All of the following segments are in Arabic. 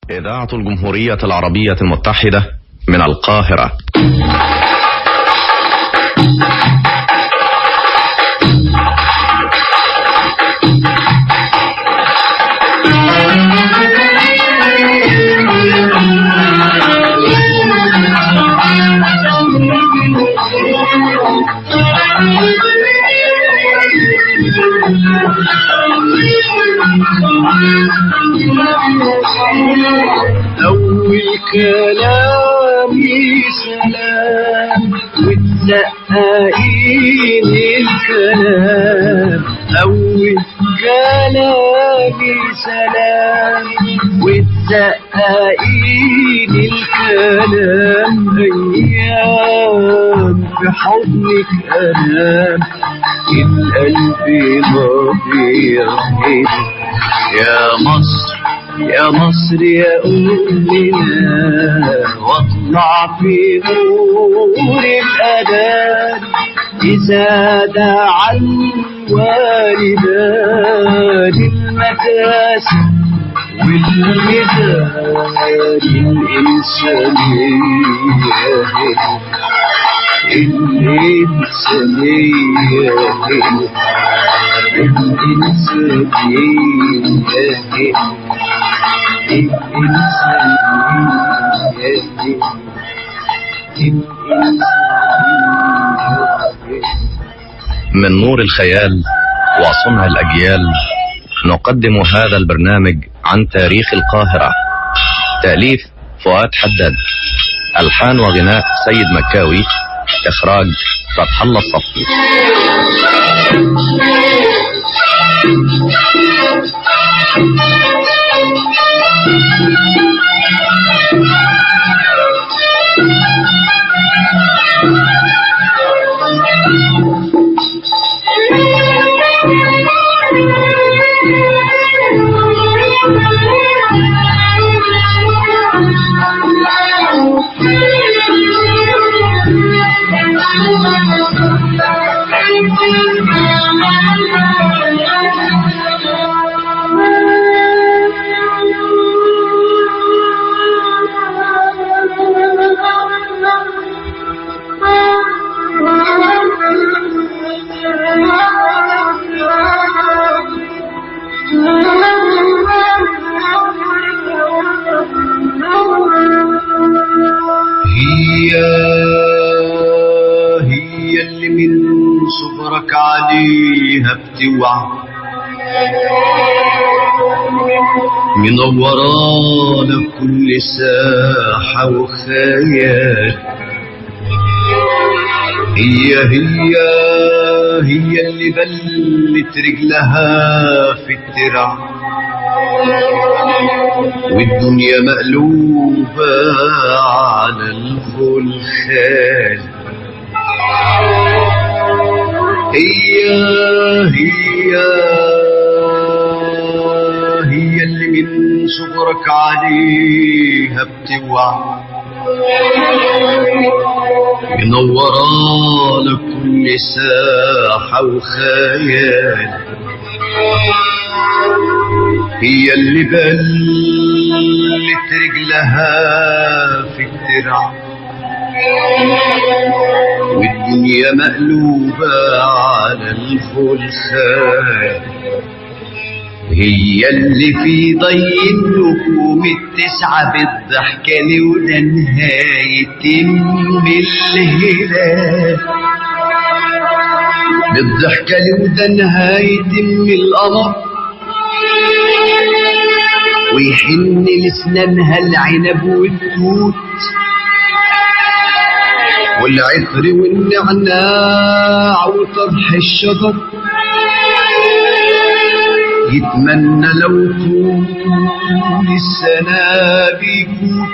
إذاعة الجمهورية العربية المتحدة من القاهرة. أول كلامي سلام وتزققين الكلام. أول كلامي سلام وتزققين الكلام. أيام في حضنك أنام القلب ربيع يا مصر يا مصر يا أمنا، واطلع في نور الأذان إذا دعا الوالدان المدرسة والميزان الإنسانية من نور الخيال وصنع الأجيال نقدم هذا البرنامج عن تاريخ القاهرة. تأليف فؤاد حداد، ألحان وغناء سيد مكاوي، إخراج فتح الله الصفي. هي اللي من صبرك عليها بتوعى منورانا كل ساحة وخيال. هي اللي بلت رجلها في الترع والدنيا مقلوبة على الخلخال. هي اللي من صغرك عليها بتوعى منورانا كل ساحة وخيال. هي اللي بلت رجلها في الترع والدنيا مقلوبة على الخلخال. هي اللي في ضي النجوم التسعة بالضحكة لولا نهاية الهلال. بالضحكة لولا نهاية القمر ويحن لسنانها العنب والتوت والعطر والنعناع وطرح الشجر. يتمنى لو طول السنة بيكون.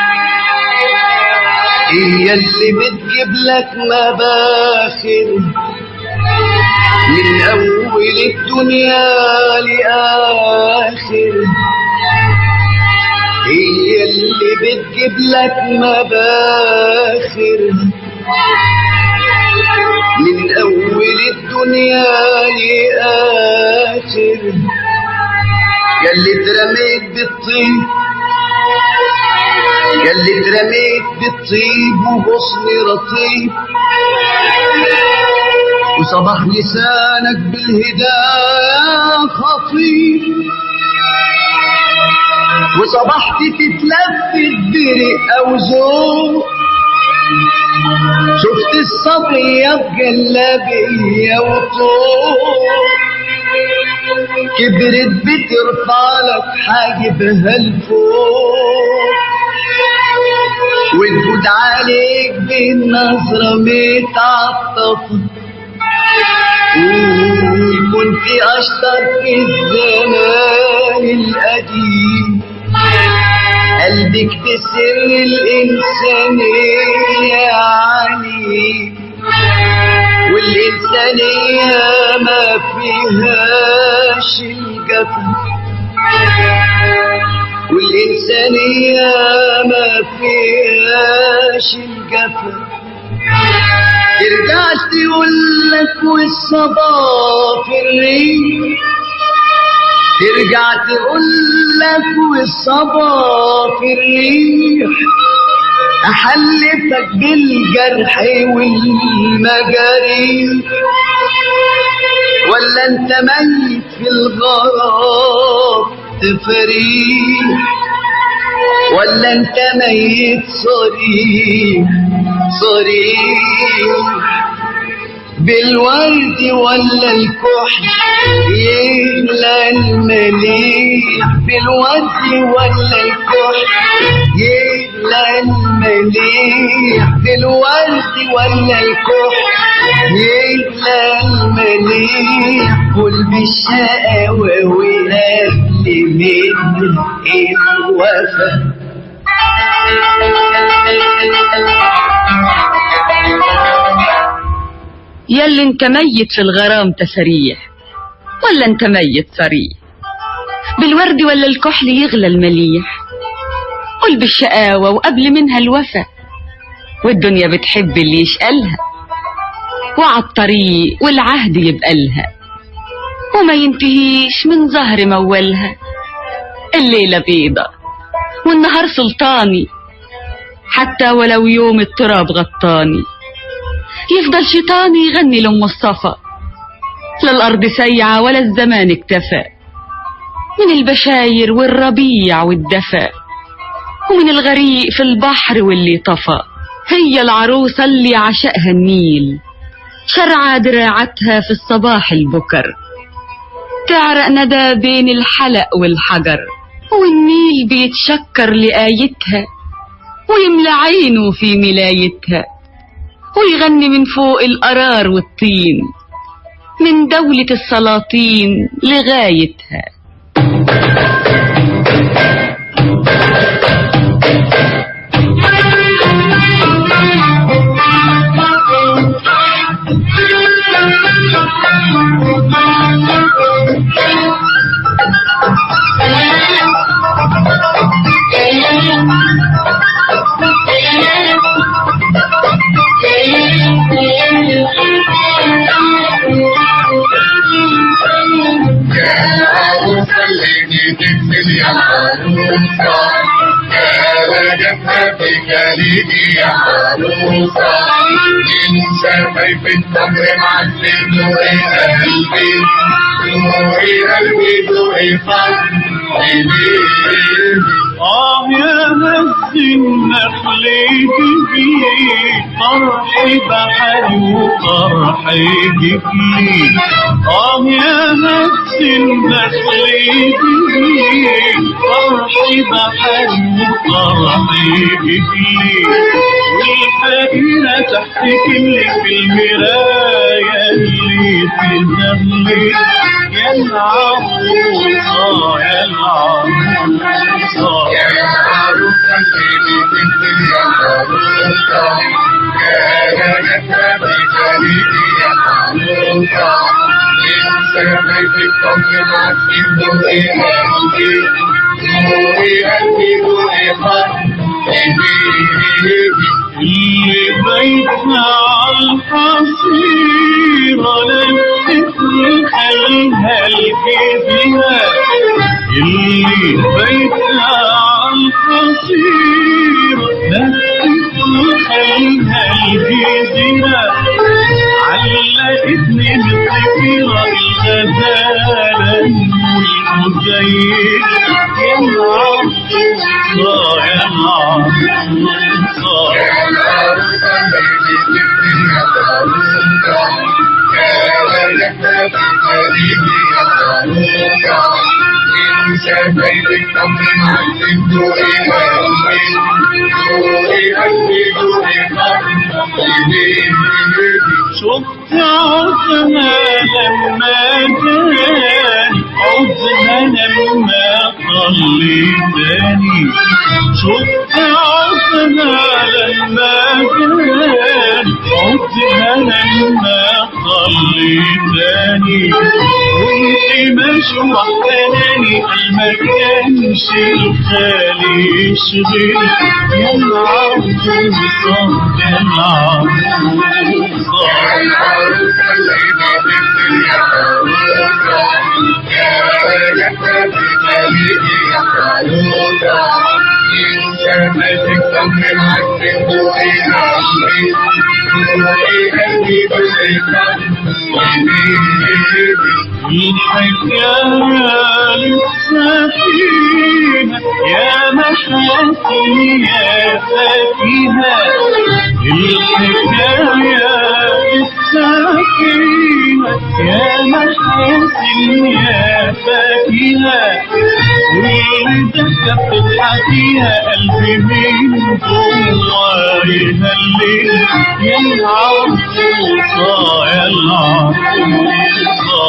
هي اللي بتجيب لك مباخر من أول الدنيا لآخر. هي اللي بتجيب لك مباخر من أول الدنيا لآخر. ياللي اترميت بالطين ياللي اترميت بالطيب وغصن رطيب وصباح لسانك بالهدايا خطيب وصبحت تتلفت برق او ذوق شفت الصبية بجلابية وطوق كبرت بترفع لك حاجبها لفوق وتفوت عليك بالنظرة متعطفة كنت اشطر في الزمان القديم قلبك بسر الإنسانية عليم والإنسانية ما فيهاش الجفا والإنسانية ما فيهاش الجفا ترجعش تقولك والصباح في الريح ترجع تقولك والصبا في الريح أحلفك بالجرح والمجاريح ولا انت ميت في الغرام تفريح ولا انت ميت صريح صريح بالورد ولا الكحل يغلى المليح بالورد ولا الكحل يغلى المليح بالورد ولا الكحل يغلى المليح كل بالشقاوة وقبل من الوفا ياللي انت ميت في الغرام تسريح ولا انت ميت صريح بالورد ولا الكحل يغلى المليح قل بالشقاوة وقبل منها الوفا والدنيا بتحب اللي يشقلها وعالطريق والعهد يبقى لها وما ينتهيش من ظهر مولها الليلة بيضة والنهار سلطاني حتى ولو يوم التراب غطاني يفضل شيطاني يغني لأم الصفا لا الأرض سيعة ولا الزمان اكتفى من البشاير والربيع والدفا ومن الغريق في البحر واللي طفى هي العروسة اللي عشقها النيل شرع دراعتها في الصباح البكر تعرق ندى بين الحلق والحجر والنيل بيتشكر لآيتها ويملى عينه في ملايتها ويغني من فوق القرار والطين من دولة السلاطين لغايتها يا عروسة من شفايف التمر معلم نوري قلبي نوري قلبي نوري قلبي يا هز النخل جديد فرحي بحري وفرحي جديد يا هز النخل جديد فرحي بحري وفرحي جديد والحقيقة تحتك اللي في المراية اللي تنمي يا العروسة يا العروسة يا عروسة اللي بتنزل يا عروسة يا نجمة بجليدي يا عروسة لسه بيت الطمر معسكين نوري قلبي نوري قلبي نوري قلبي اللي بيتنا عالحصيرة للفكر خلها الجديدة اللي بيتنا عالحصيرة يا العروسة يا العروسة اللي بتبني العروسة يا ولدها بقريبي يا العروسة إن شفايفك طمن عندك دوري قلبي دوري قلبي دوري قلبي شفت عودها لما جاني عودها لما خليتني شفت عودها لما جاني عودها لما خليتني وانت ماشي وحداني ما كانش الخالي يشغل يا العروسة يا العروسة العروسة اللي بتبني العروسة يا ولدها بقريبي يا العروسة إن شفايفك طمن عندك دوري قلبي دوري قلبي دوري قلبي الحكاية للسفينة يا محاسن يا فاكهة الحكاية للسفينة يا محاسن يا فاكهة واللي دخل تضحكيها قلبي من جوا يهلل يا العروسة يا العروسة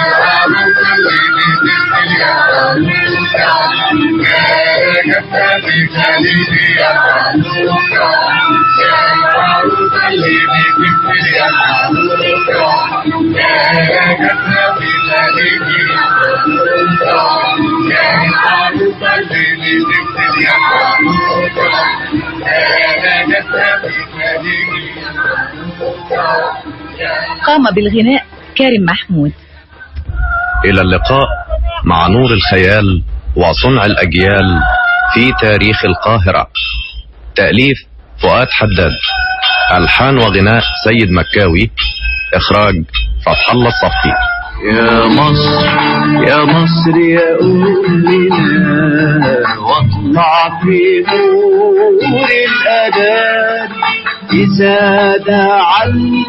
قام بالغناء كارم محمود. إلى اللقاء مع نور الخيال وصنع الأجيال في تاريخ القاهرة. تأليف فؤاد حداد، ألحان وغناء سيد مكاوي، إخراج فتح الله الصفي. يا مصر يا مصر يا أمنا واطلع في نور الأذان إذا دعا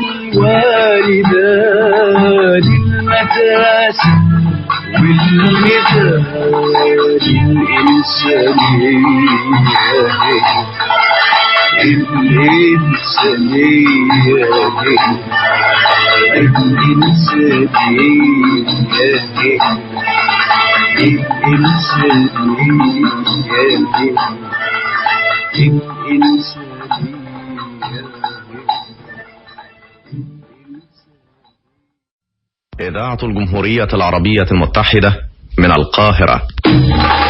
الوالدان المدرسة والمدان إذاعة الجمهورية العربية المتحدة من القاهرة.